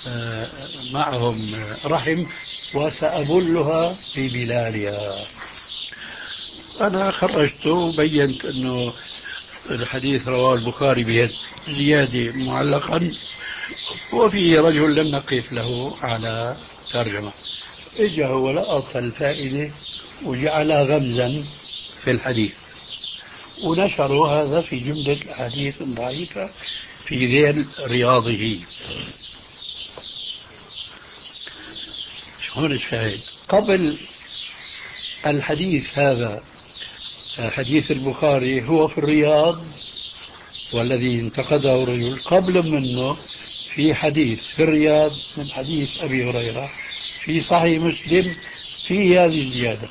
معهم رحم وسأبلها في بلالها. أنا خرجته وبينت أنه الحديث رواه البخاري بزيادة معلقا وفيه رجل لم نقف له على ترجمة. إجا هو لقط الفائدة وجعلها غمزا في الحديث ونشروا هذا في جملة الأحاديث الضعيفة في ذيل رياضه. هون الشاهد قبل الحديث هذا، حديث البخاري هو في الرياض والذي انتقده رجل قبل منه في حديث في الرياض من حديث أبي هريرة في صحيح مسلم في هذه الزيادة.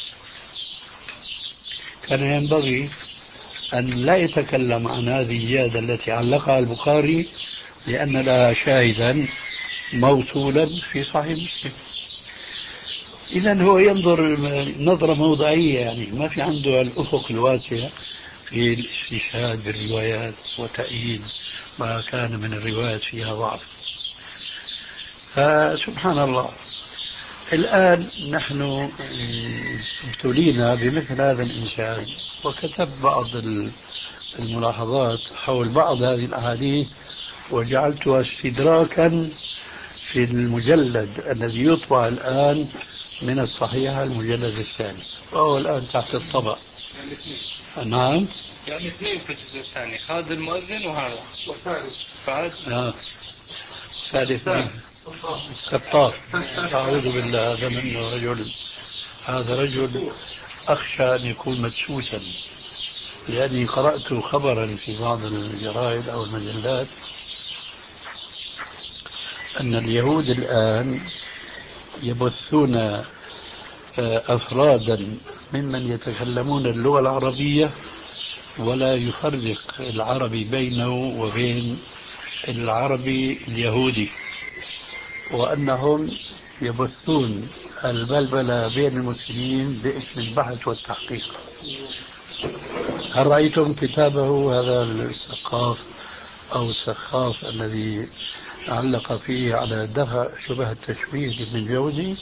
كان ينبغي أن لا يتكلم عن هذه الزيادة التي علقها البخاري لأن لها شاهدا موصولا في صحيح مسلم. إذن هو ينظر نظرة موضعية، يعني ما في عنده الأفق الواسع في الاستشهاد بالروايات وتأييد ما كان من الروايات فيها ضعف. فسبحان الله. الآن نحن ابتلينا بمثل هذا الإنسان، وكتب بعض الملاحظات حول بعض هذه الأحاديث وجعلتها استدراكا في المجلد الذي يطبع الآن من الصحيحة، المجلد الثاني، وهو الآن تحت الطبع. نعم، يعني اثنين في الجزء الثاني، خالد المؤذن وهذا والثالث فهد آه. ثالث السطار. أعوذ بالله، هذا منه رجل، هذا رجل أخشى أن يكون مدسوسا، لأني قرأت خبرا في بعض الجرائد أو المجلات أن اليهود الآن يبثون أفرادا ممن يتكلمون اللغة العربية ولا يفرق العربي بينه وبين العربي اليهودي، وأنهم يبثون البلبلة بين المسلمين باسم البحث والتحقيق. هل رأيتم كتابه هذا السقاف أو السخاف الذي علق فيه على دفع شبه التشبيه لابن الجوزي؟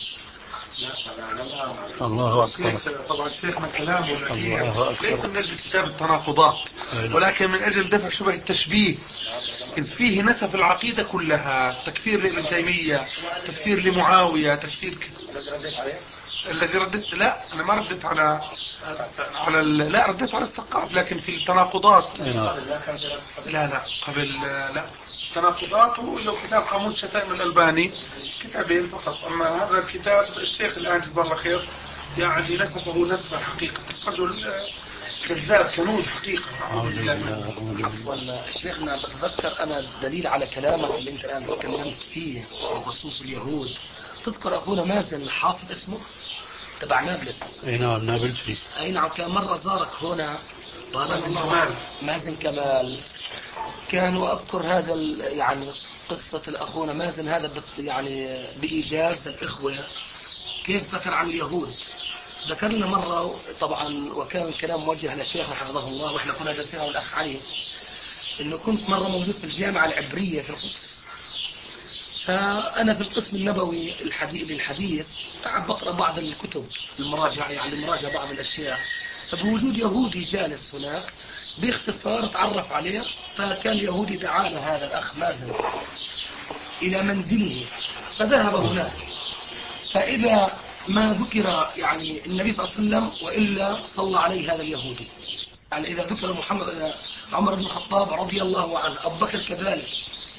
الله أكبر. طبعا شيخنا كلامه ليس من أجل كتاب التناقضات، ولكن من أجل دفع شبه التشبيه، إذ فيه نسف العقيدة كلها، تكفير لابن تيمية، تكفير لمعاوية، تكفير ك... الذي ردت، لا أنا ما ردت على على ال... لا ردت على السقاف، لكن في التناقضات لا لا قبل لا تناقضات ولو كتاب قاموس شتائم الألباني كتابين فقط. أما هذا الكتاب الشيخ الآن جزاه الله خير يعني نسفه نسفا حقيقة، رجل كذاب كنود حقيقة. عفوا شيخنا، بتذكر أنا دليل على كلامك اللي أنت الآن تكلمت فيه بخصوص اليهود. تذكر أخونا مازن حافظ اسمه تبع نابلس؟ أي نعم، نابلسي. أي نعم، كان مرة زارك هنا مازن كمال. مازن كمال كان، وأذكر هذا يعني قصة الأخونا مازن هذا يعني بإيجاز الإخوة كيف ذكر عن اليهود. ذكرنا مرة طبعا، وكان الكلام موجه لشيخنا حفظه الله، وإحنا كنا جالسين على الأخ علي، إنه كنت مرة موجود في الجامعة العبرية في القدس، فأنا في القسم النبوي الحديث للحديث بقرأ بعض الكتب المراجعة، يعني مراجعة بعض الأشياء، فبوجود يهودي جالس هناك باختصار تعرف عليه، فكان يهودي دعانا هذا الأخ مازن إلى منزله، فذهب هناك، فإذا ما ذكر يعني النبي صلى الله عليه وسلم وإلا صلى عليه هذا اليهودي، يعني إذا ذكر محمد عمر بن الخطاب رضي الله عنه، أبو بكر كذلك،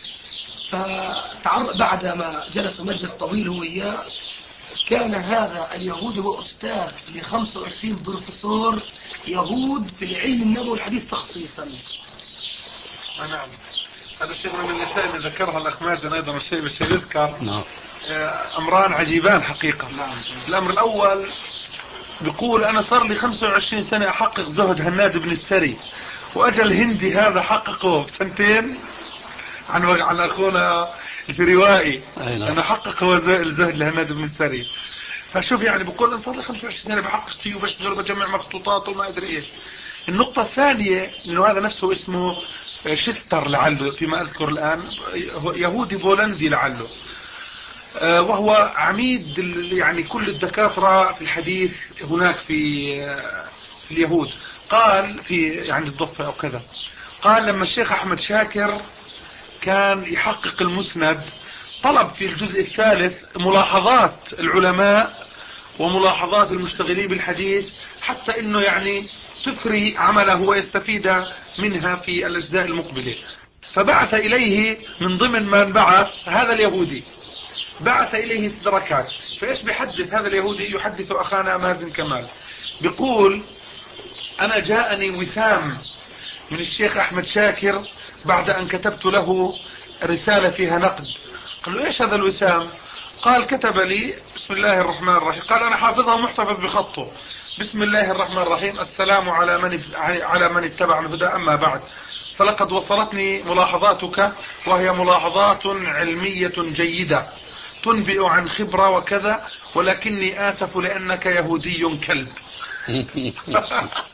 فتعرف بعد ما جلسوا مجلس طويل هو وياه، كان هذا اليهودي هو أستاذ ل خمسة وعشرين بروفيسور يهود في العلم النبوي والحديث تخصيصا. نعم، هذا الشيء من الأشياء اللي ذكرها الأخ مازن أيضا، الشيء بالشيء يذكر نعم. أمران عجيبان حقيقة. نعم. الأمر الأول بيقول أنا صار لي خمسة وعشرين سنة أحقق زهد هناد بن السري، وأجل هندي هذا حققه بسنتين عن عن أخونا الفروائي. أنا حقق هو الزهد لهناد بن السري. فشوف يعني بقول أنا صار لي خمسة وعشرين سنة بحقق فيه وبشتغل وبجمع مخطوطات وما أدري إيش. النقطة الثانية إنه هذا نفسه اسمه شستر لعله فيما أذكر الآن، يهودي بولندي لعله، وهو عميد يعني كل الدكاترة في الحديث هناك في في اليهود. قال في يعني الضفة أو كذا، قال لما الشيخ أحمد شاكر كان يحقق المسند طلب في الجزء الثالث ملاحظات العلماء وملاحظات المشتغلين بالحديث، حتى انه يعني تثري عمله ويستفيد منها في الاجزاء المقبلة. فبعث اليه من ضمن ما بعث هذا اليهودي، بعث اليه استدراكات. فايش بيحدث هذا اليهودي؟ يحدث اخانا مازن كمال، بيقول انا جاءني وسام من الشيخ احمد شاكر بعد ان كتبت له رسالة فيها نقد. قال له ايش هذا الوسام؟ قال كتب لي بسم الله الرحمن الرحيم، قال انا حافظها ومحتفظ بخطه، بسم الله الرحمن الرحيم، السلام على من على من اتبع الهدى، اما بعد، فلقد وصلتني ملاحظاتك وهي ملاحظات علمية جيدة تنبئ عن خبرة وكذا، ولكني آسف لأنك يهودي كلب.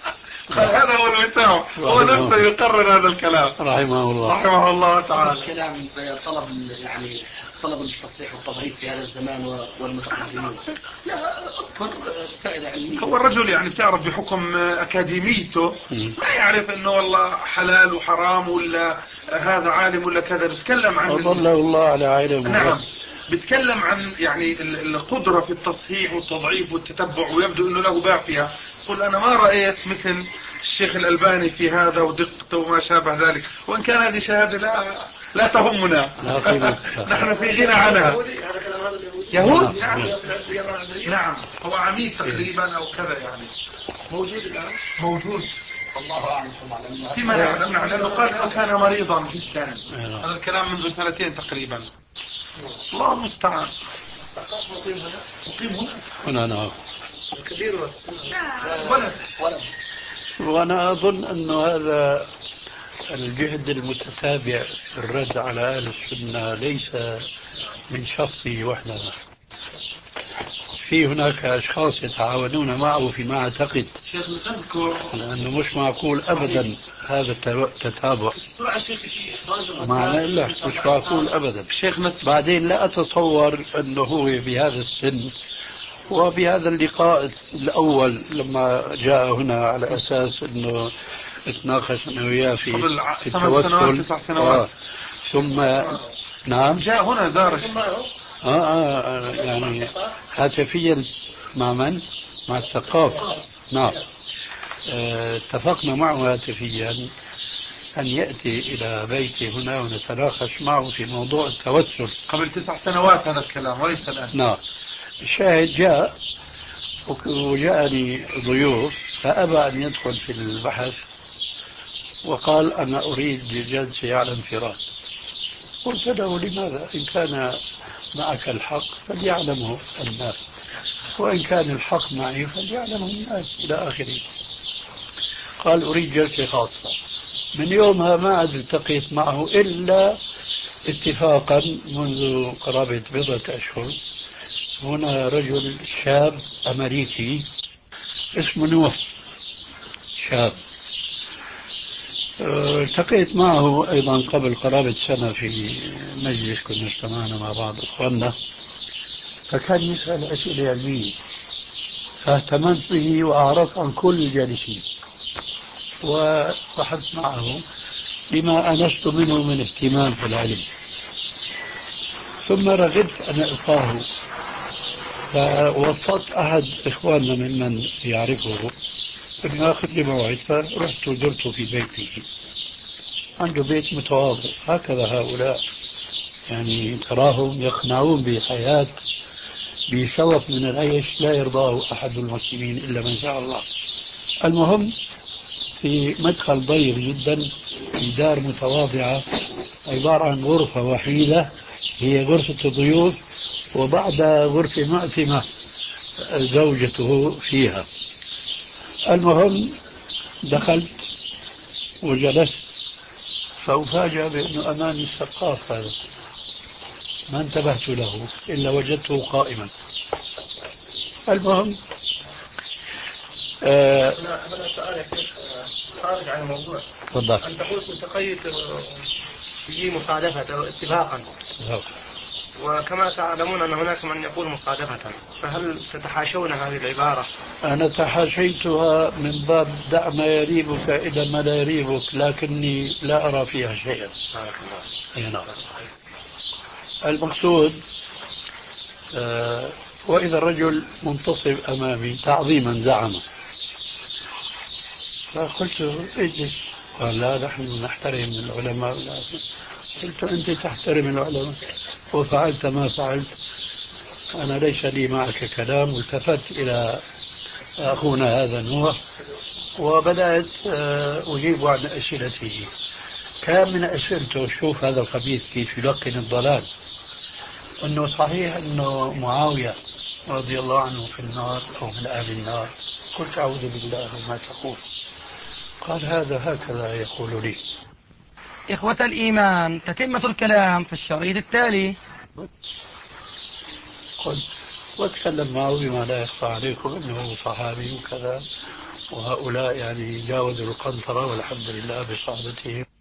قال هذا هو الوسام، هو نفسه يقرر هذا الكلام رحمه الله رحمه الله تعالى. الكلام طلب يعني طلب التصحيح والتضعيف في هذا الزمان والمتقدمين، لا أذكر فائدة علمية. هو الرجل يعني بتعرف بحكم أكاديميته ما يعرف إنه والله حلال وحرام ولا هذا عالم ولا كذا، بتكلم عن أضله الله على علم. نعم، بتكلم عن يعني القدرة في التصحيح والتضعيف والتتبع، ويبدو انه له باع فيها. قل انا ما رأيت مثل الشيخ الألباني في هذا ودقته وما شابه ذلك، وان كان هذه شهادة لا لا تهمنا نحن في غنى عنها. يهود نعم. نعم هو عميد تقريبا او كذا يعني. موجود الان؟ موجود الله اعلم طبعا فيما نعلم. نعم لانه قال انه كان مريضا جدا، هذا الكلام منذ سنتين تقريبا. الله المستعان. مقيم هنا؟ مقيم هنا هنا نعم. كبير ولد ولد. وأنا أظن أن هذا الجهد المتتابع في الرد على أهل السنة ليس من شخصه وحده، في هناك أشخاص يتعاونون معه فيما أعتقد، لأنه مش معقول أبدا هذا التتابع معنى إلا مش معقول أبدا. بعدين لا أتصور أنه هو بهذا السن وبهذا اللقاء الأول لما جاء هنا على أساس أنه اتناقش أنا وياه في قبل ثمان سنوات تسع سنوات آه. ثم نعم جاء هنا زار آه, آه يعني هاتفيا مع من؟ مع الثقاف. نعم آه اتفقنا معه هاتفيا أن يأتي إلى بيتي هنا ونتناقش معه في موضوع التوسل قبل تسع سنوات هذا الكلام وليس الآن. نعم الشاهد جاء وجاءني ضيوف فأبى أن يدخل في البحث وقال أنا أريد جلسة على انفراد. قلت له لماذا؟ إن كان معك الحق فليعلمه الناس، وإن كان الحق معي فليعلمه الناس إلى آخره. قال أريد جلسة خاصة. من يومها ما عاد التقيت معه إلا اتفاقا منذ قرابة بضعة أشهر. هنا رجل شاب أمريكي اسمه نوح، شاب التقيت معه أيضا قبل قرابة سنة في مجلس كنا اجتمعنا مع بعض إخواننا، فكان يسأل أسئلة علمية فاهتممت به وأعرضت عن كل الجالسين وبحثت معه بما أنست منه من اهتمام في العلم، ثم رغبت أن ألقاه فوصلت أحد إخواننا ممن يعرفه أن يأخذ لي موعد، فرحت وزرته في بيته. عنده بيت متواضع، هكذا هؤلاء يعني تراهم يقنعون بحياة بشرف من العيش لا يرضاه أحد المسلمين إلا من شاء الله. المهم في مدخل ضيق جدا في دار متواضعة عبارة عن غرفة وحيدة هي غرفة الضيوف، وبعد غرفة مأتمة زوجته فيها. المهم دخلت وجلست فأفاجأ بأنه أمامي الثقاف هذا ما انتبهت له إلا وجدته قائما. المهم آه أنا سؤال يا شيخ خارج عن الموضوع. تفضل. أنت قلت متقيد في مصادفة أو اتفاقا، وكما تعلمون أن هناك من يقول مصادفة، فهل تتحاشون هذه العبارة؟ أنا تحاشيتها من باب دع ما يريبك إلى ما لا يريبك، لكني لا أرى فيها شيئا. أي نعم. المقصود آه وإذا الرجل منتصب أمامي تعظيما زعمه، فقلت اجلس. قال لا نحن نحترم العلماء. قلت أنت تحترم العلماء وفعلت ما فعلت، أنا ليس لي معك كلام. والتفت إلى أخونا هذا نوح وبدأت أجيب عن أسئلته. كان من أسئلته شوف هذا الخبيث كيف يلقن الضلال، أنه صحيح أنه معاوية رضي الله عنه في النار أو من أهل النار. قلت أعوذ بالله ما تقول. قال هذا هكذا يقول لي. إخوة الإيمان، تتمة الكلام في الشريط التالي. قلت واتكلم معه بما لا يخفى عليكم أنه صحابي وكذا، وهؤلاء يعني جاوزوا القنطرة والحمد لله بصحبتهم.